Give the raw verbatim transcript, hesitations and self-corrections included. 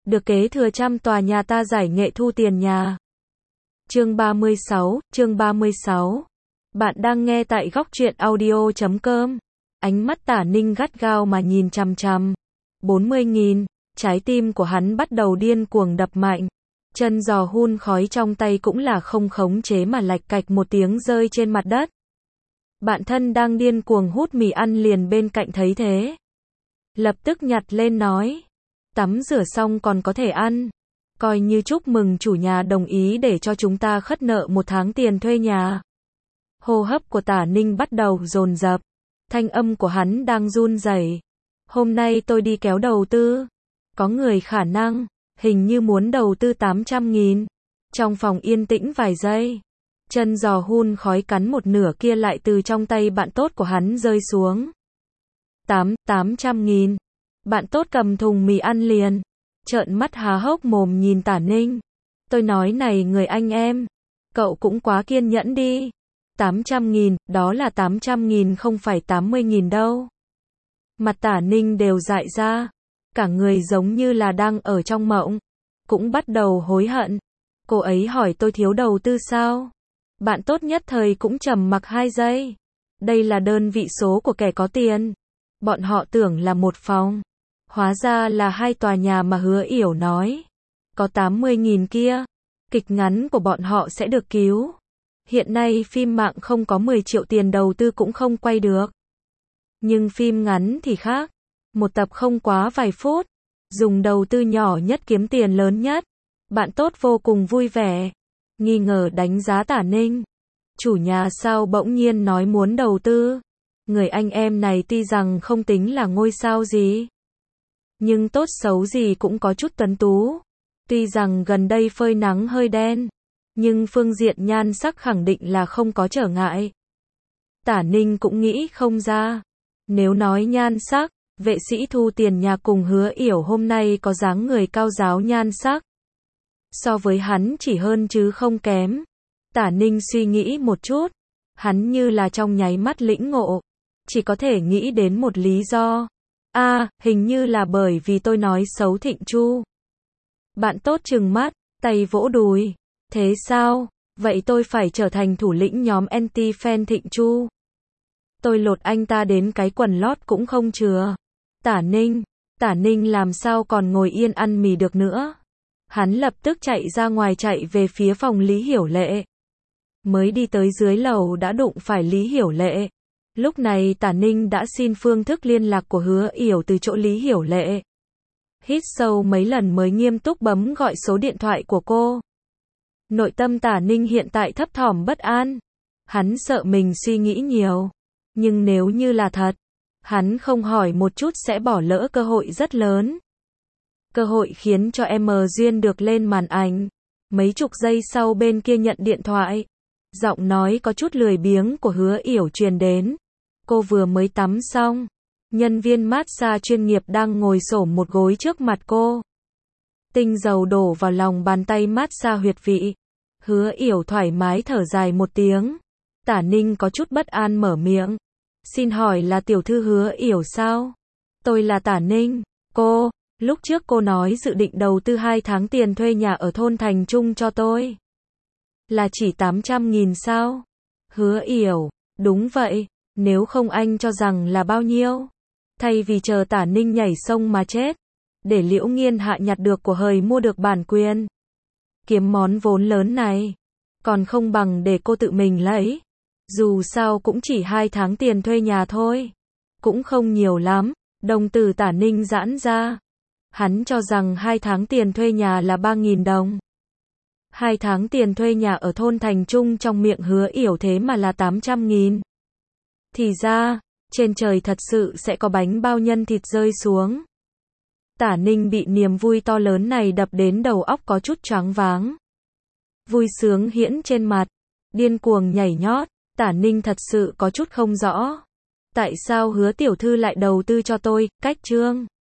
được kế thừa trăm tòa nhà ta giải nghệ thu tiền nhà. Chương ba mươi sáu, chương ba mươi sáu. Bạn đang nghe tại góc truyện audio chấm com. Ánh mắt Tả Ninh gắt gao mà nhìn chằm chằm. bốn mươi nghìn, trái tim của hắn bắt đầu điên cuồng đập mạnh. Chân giò hun khói trong tay cũng là không khống chế mà lạch cạch một tiếng rơi trên mặt đất. Bạn thân đang điên cuồng hút mì ăn liền bên cạnh thấy thế. Lập tức nhặt lên nói. Tắm rửa xong còn có thể ăn. Coi như chúc mừng chủ nhà đồng ý để cho chúng ta khất nợ một tháng tiền thuê nhà. Hô hấp của Tả Ninh bắt đầu dồn dập. Thanh âm của hắn đang run rẩy. Hôm nay tôi đi kéo đầu tư. Có người khả năng, hình như muốn đầu tư tám trăm nghìn. Trong phòng yên tĩnh vài giây. Chân giò hun khói cắn một nửa kia lại từ trong tay bạn tốt của hắn rơi xuống. Tám, tám trăm nghìn. Bạn tốt cầm thùng mì ăn liền. Trợn mắt há hốc mồm nhìn Tả Ninh. Tôi nói này người anh em. Cậu cũng quá kiên nhẫn đi. tám trăm nghìn, đó là tám trăm nghìn không phải tám mươi nghìn đâu. Mặt Tả Ninh đều dại ra. Cả người giống như là đang ở trong mộng. Cũng bắt đầu hối hận. Cô ấy hỏi tôi thiếu đầu tư sao? Bạn tốt nhất thời cũng trầm mặc hai giây. Đây là đơn vị số của kẻ có tiền. Bọn họ tưởng là một phòng. Hóa ra là hai tòa nhà mà Hứa Yểu nói. Có tám mươi nghìn kia. Kịch ngắn của bọn họ sẽ được cứu. Hiện nay phim mạng không có mười triệu tiền đầu tư cũng không quay được. Nhưng phim ngắn thì khác. Một tập không quá vài phút. Dùng đầu tư nhỏ nhất kiếm tiền lớn nhất. Bạn tốt vô cùng vui vẻ. Nghi ngờ đánh giá Tả Ninh. Chủ nhà sao bỗng nhiên nói muốn đầu tư. Người anh em này tuy rằng không tính là ngôi sao gì. Nhưng tốt xấu gì cũng có chút tuấn tú. Tuy rằng gần đây phơi nắng hơi đen. Nhưng phương diện nhan sắc khẳng định là không có trở ngại. Tả Ninh cũng nghĩ không ra. Nếu nói nhan sắc, vệ sĩ thu tiền nhà cùng Hứa Yểu hôm nay có dáng người cao giáo nhan sắc. So với hắn chỉ hơn chứ không kém. Tả Ninh suy nghĩ một chút. Hắn như là trong nháy mắt lĩnh ngộ. Chỉ có thể nghĩ đến một lý do. A, à, hình như là bởi vì tôi nói xấu Thịnh Chu. Bạn tốt trừng mắt, tay vỗ đùi. Thế sao? Vậy tôi phải trở thành thủ lĩnh nhóm anti-fan Thịnh Chu. Tôi lột anh ta đến cái quần lót cũng không chừa. Tả Ninh, Tả Ninh làm sao còn ngồi yên ăn mì được nữa. Hắn lập tức chạy ra ngoài chạy về phía phòng Lý Hiểu Lệ. Mới đi tới dưới lầu đã đụng phải Lý Hiểu Lệ. Lúc này Tả Ninh đã xin phương thức liên lạc của Hứa Yểu từ chỗ Lý Hiểu Lệ. Hít sâu mấy lần mới nghiêm túc bấm gọi số điện thoại của cô. Nội tâm Tả Ninh hiện tại thấp thỏm bất an. Hắn sợ mình suy nghĩ nhiều. Nhưng nếu như là thật, hắn không hỏi một chút sẽ bỏ lỡ cơ hội rất lớn. Cơ hội khiến cho em Duyên được lên màn ảnh. Mấy chục giây sau bên kia nhận điện thoại. Giọng nói có chút lười biếng của Hứa Yểu truyền đến. Cô vừa mới tắm xong. Nhân viên massage chuyên nghiệp đang ngồi xổm một gối trước mặt cô. Tinh dầu đổ vào lòng bàn tay massage huyệt vị. Hứa Yểu thoải mái thở dài một tiếng. Tả Ninh có chút bất an mở miệng. Xin hỏi là tiểu thư Hứa Yểu sao? Tôi là Tả Ninh. Cô, lúc trước cô nói dự định đầu tư hai tháng tiền thuê nhà ở thôn Thành Trung cho tôi. Là chỉ tám trăm nghìn sao? Hứa Yểu, đúng vậy, nếu không anh cho rằng là bao nhiêu? Thay vì chờ Tả Ninh nhảy sông mà chết, để Liễu Nghiên Hạ nhặt được của hời mua được bản quyền. Kiếm món vốn lớn này, còn không bằng để cô tự mình lấy. Dù sao cũng chỉ hai tháng tiền thuê nhà thôi. Cũng không nhiều lắm, đồng tử Tả Ninh giãn ra. Hắn cho rằng hai tháng tiền thuê nhà là ba nghìn đồng. Hai tháng tiền thuê nhà ở thôn Thành Trung trong miệng Hứa Yểu thế mà là tám trăm nghìn. Thì ra, trên trời thật sự sẽ có bánh bao nhân thịt rơi xuống. Tả Ninh bị niềm vui to lớn này đập đến đầu óc có chút choáng váng. Vui sướng hiển trên mặt, điên cuồng nhảy nhót, Tả Ninh thật sự có chút không rõ. Tại sao Hứa tiểu thư lại đầu tư cho tôi, cách chương.